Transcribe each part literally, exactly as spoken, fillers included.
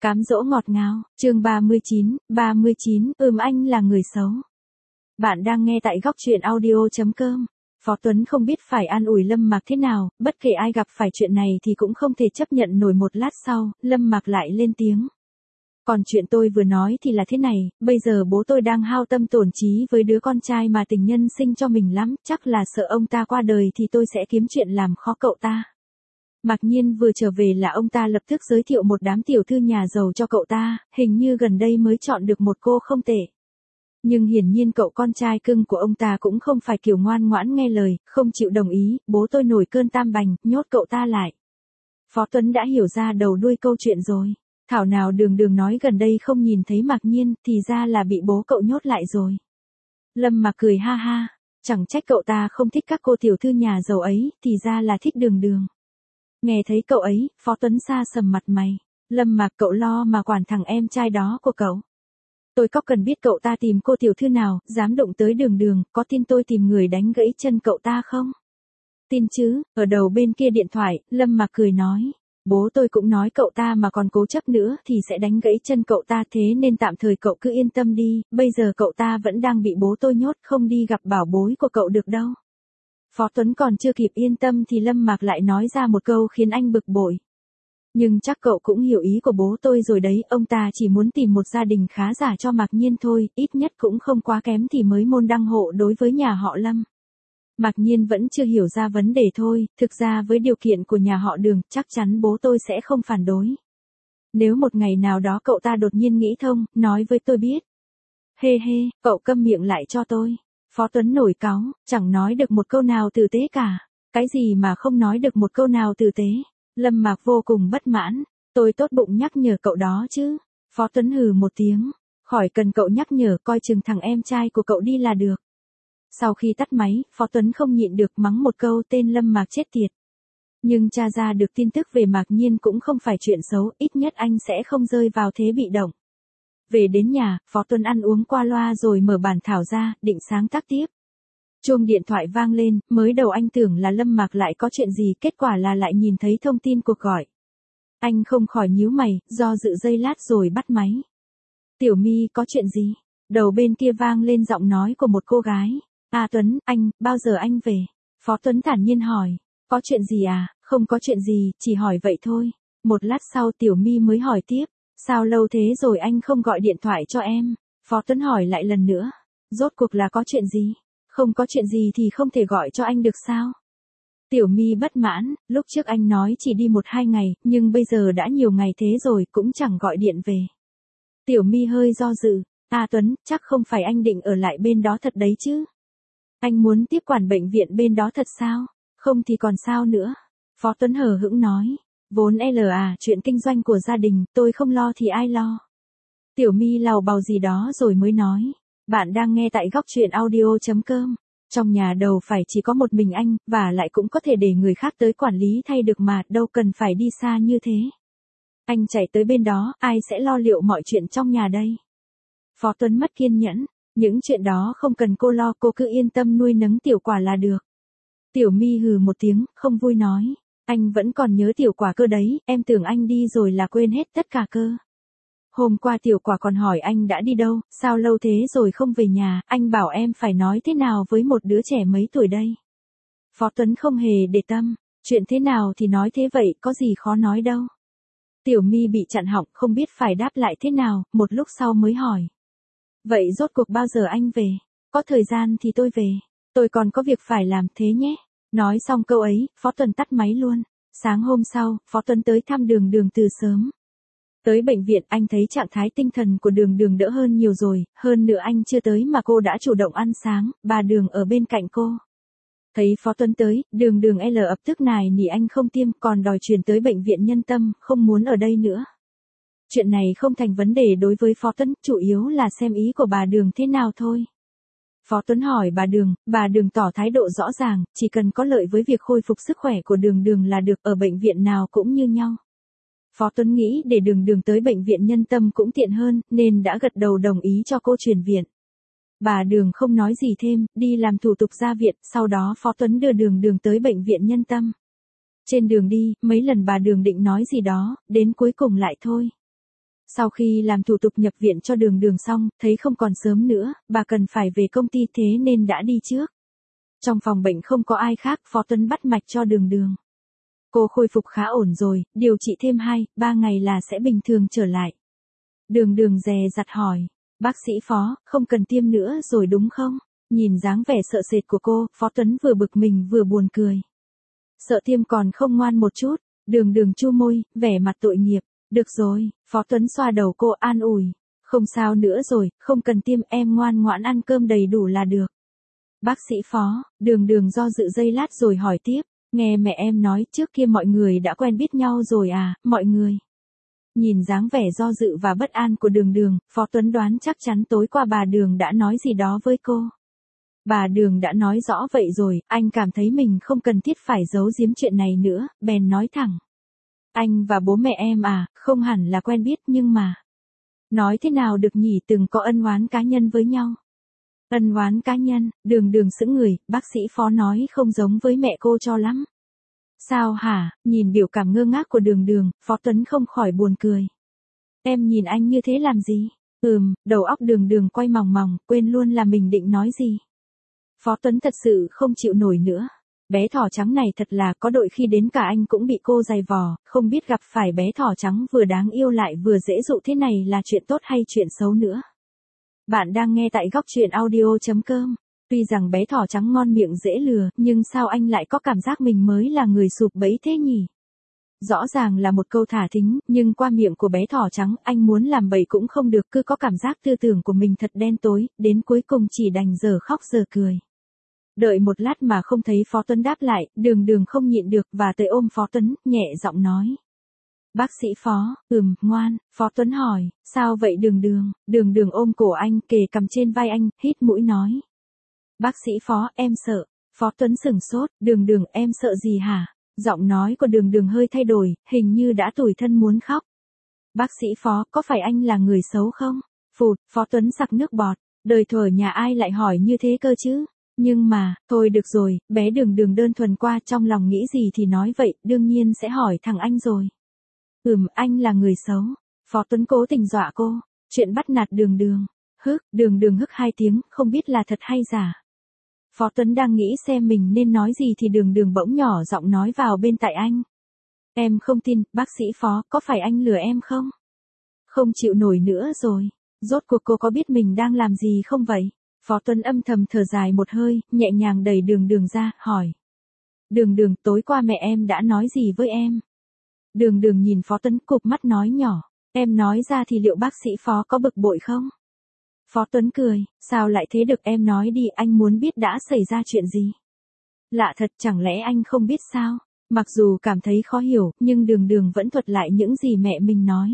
Cám dỗ ngọt ngào, chương ba mươi chín, ba mươi chín, ừm anh là người xấu. Bạn đang nghe tại góc truyện audio chấm com. Phó Tuấn không biết phải an ủi Lâm Mạc thế nào, bất kể ai gặp phải chuyện này thì cũng không thể chấp nhận nổi. Một lát sau, Lâm Mạc lại lên tiếng. Còn chuyện tôi vừa nói thì là thế này, bây giờ bố tôi đang hao tâm tổn trí với đứa con trai mà tình nhân sinh cho mình lắm, chắc là sợ ông ta qua đời thì tôi sẽ kiếm chuyện làm khó cậu ta. Mạc Nhiên vừa trở về là ông ta lập tức giới thiệu một đám tiểu thư nhà giàu cho cậu ta, hình như gần đây mới chọn được một cô không tệ. Nhưng hiển nhiên cậu con trai cưng của ông ta cũng không phải kiểu ngoan ngoãn nghe lời, không chịu đồng ý, bố tôi nổi cơn tam bành, nhốt cậu ta lại. Phó Tuấn đã hiểu ra đầu đuôi câu chuyện rồi. Thảo nào Đường Đường nói gần đây không nhìn thấy Mạc Nhiên, thì ra là bị bố cậu nhốt lại rồi. Lâm Mạc cười ha ha, chẳng trách cậu ta không thích các cô tiểu thư nhà giàu ấy, thì ra là thích Đường Đường. Nghe thấy cậu ấy, Phó Tuấn xa sầm mặt mày. Lâm Mạc, cậu lo mà quản thằng em trai đó của cậu. Tôi có cần biết cậu ta tìm cô tiểu thư nào, dám đụng tới Đường Đường, có tin tôi tìm người đánh gãy chân cậu ta không? Tin chứ. Ở đầu bên kia điện thoại, Lâm Mạc cười nói. Bố tôi cũng nói cậu ta mà còn cố chấp nữa thì sẽ đánh gãy chân cậu ta, thế nên tạm thời cậu cứ yên tâm đi, bây giờ cậu ta vẫn đang bị bố tôi nhốt, không đi gặp bảo bối của cậu được đâu. Phó Tuấn còn chưa kịp yên tâm thì Lâm Mạc lại nói ra một câu khiến anh bực bội. Nhưng chắc cậu cũng hiểu ý của bố tôi rồi đấy, ông ta chỉ muốn tìm một gia đình khá giả cho Mạc Nhiên thôi, ít nhất cũng không quá kém thì mới môn đăng hộ đối với nhà họ Lâm. Mạc Nhiên vẫn chưa hiểu ra vấn đề thôi, thực ra với điều kiện của nhà họ Đường, chắc chắn bố tôi sẽ không phản đối. Nếu một ngày nào đó cậu ta đột nhiên nghĩ thông, nói với tôi biết. Hê hê, cậu câm miệng lại cho tôi. Phó Tuấn nổi cáu, chẳng nói được một câu nào tử tế cả. Cái gì mà không nói được một câu nào tử tế? Lâm Mạc vô cùng bất mãn. Tôi tốt bụng nhắc nhở cậu đó chứ. Phó Tuấn hừ một tiếng. Khỏi cần cậu nhắc nhở, coi chừng thằng em trai của cậu đi là được. Sau khi tắt máy, Phó Tuấn không nhịn được mắng một câu tên Lâm Mạc chết tiệt. Nhưng tra ra được tin tức về Mạc Nhiên cũng không phải chuyện xấu, ít nhất anh sẽ không rơi vào thế bị động. Về đến nhà, Phó Tuấn ăn uống qua loa rồi mở bản thảo ra, định sáng tác tiếp. Chuông điện thoại vang lên, mới đầu anh tưởng là Lâm Mạc lại có chuyện gì, kết quả là lại nhìn thấy thông tin cuộc gọi. Anh không khỏi nhíu mày, do dự giây lát rồi bắt máy. Tiểu My, có chuyện gì? Đầu bên kia vang lên giọng nói của một cô gái. À Tuấn, anh, bao giờ anh về? Phó Tuấn thản nhiên hỏi. Có chuyện gì à? Không có chuyện gì, chỉ hỏi vậy thôi. Một lát sau Tiểu My mới hỏi tiếp. Sao lâu thế rồi anh không gọi điện thoại cho em? Phó Tuấn hỏi lại lần nữa. Rốt cuộc là có chuyện gì? Không có chuyện gì thì không thể gọi cho anh được sao? Tiểu My bất mãn, lúc trước anh nói chỉ đi một hai ngày, nhưng bây giờ đã nhiều ngày thế rồi cũng chẳng gọi điện về. Tiểu My hơi do dự. À Tuấn, chắc không phải anh định ở lại bên đó thật đấy chứ? Anh muốn tiếp quản bệnh viện bên đó thật sao? Không thì còn sao nữa? Phó Tuấn hờ hững nói. Vốn là chuyện kinh doanh của gia đình, tôi không lo thì ai lo? Tiểu My lào bào gì đó rồi mới nói. Bạn đang nghe tại góc truyện audio chấm com. Trong nhà đầu phải chỉ có một mình anh, và lại cũng có thể để người khác tới quản lý thay được mà, đâu cần phải đi xa như thế. Anh chạy tới bên đó, ai sẽ lo liệu mọi chuyện trong nhà đây? Phó Tuấn mất kiên nhẫn. Những chuyện đó không cần cô lo, cô cứ yên tâm nuôi nấng Tiểu Quả là được. Tiểu My hừ một tiếng, không vui nói. Anh vẫn còn nhớ Tiểu Quả cơ đấy, em tưởng anh đi rồi là quên hết tất cả cơ. Hôm qua Tiểu Quả còn hỏi anh đã đi đâu, sao lâu thế rồi không về nhà, anh bảo em phải nói thế nào với một đứa trẻ mấy tuổi đây. Phó Tuấn không hề để tâm, chuyện thế nào thì nói thế vậy, có gì khó nói đâu. Tiểu My bị chặn họng, không biết phải đáp lại thế nào, một lúc sau mới hỏi. Vậy rốt cuộc bao giờ anh về? Có thời gian thì tôi về. Tôi còn có việc phải làm thế nhé. Nói xong câu ấy, Phó Tuấn tắt máy luôn. Sáng hôm sau, Phó Tuấn tới thăm Đường Đường từ sớm. Tới bệnh viện anh thấy trạng thái tinh thần của Đường Đường đỡ hơn nhiều rồi, hơn nữa anh chưa tới mà cô đã chủ động ăn sáng, bà Đường ở bên cạnh cô. Thấy Phó Tuấn tới, Đường Đường L ập tức nài nỉ anh không tiêm, còn đòi chuyển tới bệnh viện Nhân Tâm, không muốn ở đây nữa. Chuyện này không thành vấn đề đối với Phó Tuấn, chủ yếu là xem ý của bà Đường thế nào thôi. Phó Tuấn hỏi bà Đường, bà Đường tỏ thái độ rõ ràng, chỉ cần có lợi với việc khôi phục sức khỏe của Đường Đường là được, ở bệnh viện nào cũng như nhau. Phó Tuấn nghĩ để Đường Đường tới bệnh viện Nhân Tâm cũng tiện hơn, nên đã gật đầu đồng ý cho cô chuyển viện. Bà Đường không nói gì thêm, đi làm thủ tục ra viện, sau đó Phó Tuấn đưa Đường Đường tới bệnh viện Nhân Tâm. Trên đường đi, mấy lần bà Đường định nói gì đó, đến cuối cùng lại thôi. Sau khi làm thủ tục nhập viện cho Đường Đường xong, thấy không còn sớm nữa, bà cần phải về công ty thế nên đã đi trước. Trong phòng bệnh không có ai khác, Phó Tuấn bắt mạch cho Đường Đường. Cô khôi phục khá ổn rồi, điều trị thêm hai, ba ngày là sẽ bình thường trở lại. Đường Đường dè dặt hỏi, bác sĩ Phó, không cần tiêm nữa rồi đúng không? Nhìn dáng vẻ sợ sệt của cô, Phó Tuấn vừa bực mình vừa buồn cười. Sợ tiêm còn không ngoan một chút, Đường Đường chu môi, vẻ mặt tội nghiệp. Được rồi, Phó Tuấn xoa đầu cô an ủi. Không sao nữa rồi, không cần tiêm, em ngoan ngoãn ăn cơm đầy đủ là được. Bác sĩ Phó, Đường Đường do dự giây lát rồi hỏi tiếp. Nghe mẹ em nói trước kia mọi người đã quen biết nhau rồi à, mọi người. Nhìn dáng vẻ do dự và bất an của Đường Đường, Phó Tuấn đoán chắc chắn tối qua bà Đường đã nói gì đó với cô. Bà Đường đã nói rõ vậy rồi, anh cảm thấy mình không cần thiết phải giấu giếm chuyện này nữa, bèn nói thẳng. Anh và bố mẹ em à, không hẳn là quen biết nhưng mà. Nói thế nào được nhỉ, từng có ân oán cá nhân với nhau. Ân oán cá nhân, Đường Đường sững người, bác sĩ Phó nói không giống với mẹ cô cho lắm. Sao hả, nhìn biểu cảm ngơ ngác của Đường Đường, Phó Tuấn không khỏi buồn cười. Em nhìn anh như thế làm gì? Ừm, đầu óc Đường Đường quay mòng mòng, quên luôn là mình định nói gì. Phó Tuấn thật sự không chịu nổi nữa. Bé thỏ trắng này thật là có đội khi đến cả anh cũng bị cô giày vò, không biết gặp phải bé thỏ trắng vừa đáng yêu lại vừa dễ dụ thế này là chuyện tốt hay chuyện xấu nữa. Bạn đang nghe tại góc truyện audio chấm com. Tuy rằng bé thỏ trắng ngon miệng dễ lừa, nhưng sao anh lại có cảm giác mình mới là người sụp bẫy thế nhỉ? Rõ ràng là một câu thả thính, nhưng qua miệng của bé thỏ trắng, anh muốn làm bậy cũng không được, cứ có cảm giác tư tưởng của mình thật đen tối, đến cuối cùng chỉ đành giờ khóc giờ cười. Đợi một lát mà không thấy Phó Tuấn đáp lại, Đường Đường không nhịn được và tới ôm Phó Tuấn, nhẹ giọng nói. Bác sĩ Phó, ừm, ngoan, Phó Tuấn hỏi, sao vậy Đường Đường? Đường Đường ôm cổ anh, kề cằm trên vai anh, hít mũi nói. Bác sĩ Phó, em sợ. Phó Tuấn sửng sốt, Đường Đường em sợ gì hả? Giọng nói của Đường Đường hơi thay đổi, hình như đã tủi thân muốn khóc. Bác sĩ Phó, có phải anh là người xấu không? Phụt, Phó Tuấn sặc nước bọt, đời thuở nhà ai lại hỏi như thế cơ chứ? Nhưng mà, thôi được rồi, bé Đường Đường đơn thuần qua trong lòng nghĩ gì thì nói vậy, đương nhiên sẽ hỏi thằng anh rồi. Ừm, anh là người xấu. Phó Tuấn cố tình dọa cô, chuyện bắt nạt Đường Đường. Hức, Đường Đường hức hai tiếng, không biết là thật hay giả. Phó Tuấn đang nghĩ xem mình nên nói gì thì Đường Đường bỗng nhỏ giọng nói vào bên tai anh. Em không tin, bác sĩ Phó, có phải anh lừa em không? Không chịu nổi nữa rồi. Rốt cuộc cô có biết mình đang làm gì không vậy? Phó Tuấn âm thầm thở dài một hơi, nhẹ nhàng đẩy Đường Đường ra, hỏi. Đường Đường, tối qua mẹ em đã nói gì với em? Đường Đường nhìn Phó Tuấn cụp mắt nói nhỏ. Em nói ra thì liệu bác sĩ Phó có bực bội không? Phó Tuấn cười, sao lại thế được, em nói đi, anh muốn biết đã xảy ra chuyện gì. Lạ thật, chẳng lẽ anh không biết sao? Mặc dù cảm thấy khó hiểu, nhưng Đường Đường vẫn thuật lại những gì mẹ mình nói.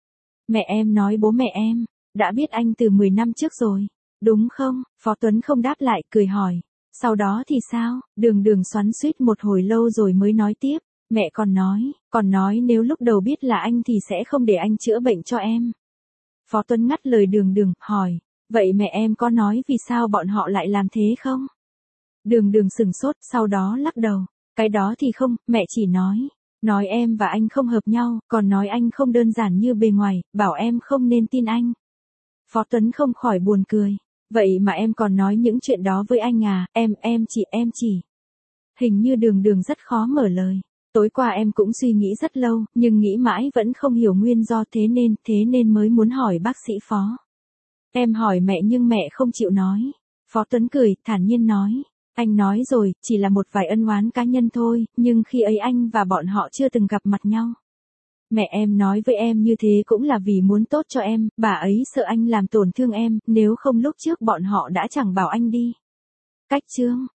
Mẹ em nói bố mẹ em, đã biết anh từ mười năm trước rồi, đúng không? Phó Tuấn không đáp lại, cười hỏi. Sau đó thì sao? Đường Đường xoắn xuýt một hồi lâu rồi mới nói tiếp. Mẹ còn nói, còn nói nếu lúc đầu biết là anh thì sẽ không để anh chữa bệnh cho em. Phó Tuấn ngắt lời Đường Đường, hỏi. Vậy mẹ em có nói vì sao bọn họ lại làm thế không? Đường Đường sửng sốt, sau đó lắc đầu. Cái đó thì không, mẹ chỉ nói. Nói em và anh không hợp nhau, còn nói anh không đơn giản như bề ngoài, bảo em không nên tin anh. Phó Tuấn không khỏi buồn cười. Vậy mà em còn nói những chuyện đó với anh à, em, em chỉ, em chỉ. Hình như Đường Đường rất khó mở lời. Tối qua em cũng suy nghĩ rất lâu, nhưng nghĩ mãi vẫn không hiểu nguyên do, thế nên, thế nên mới muốn hỏi bác sĩ Phó. Em hỏi mẹ nhưng mẹ không chịu nói. Phó Tuấn cười, thản nhiên nói. Anh nói rồi, chỉ là một vài ân oán cá nhân thôi, nhưng khi ấy anh và bọn họ chưa từng gặp mặt nhau. Mẹ em nói với em như thế cũng là vì muốn tốt cho em, bà ấy sợ anh làm tổn thương em, nếu không lúc trước bọn họ đã chẳng bảo anh đi. Cách chương,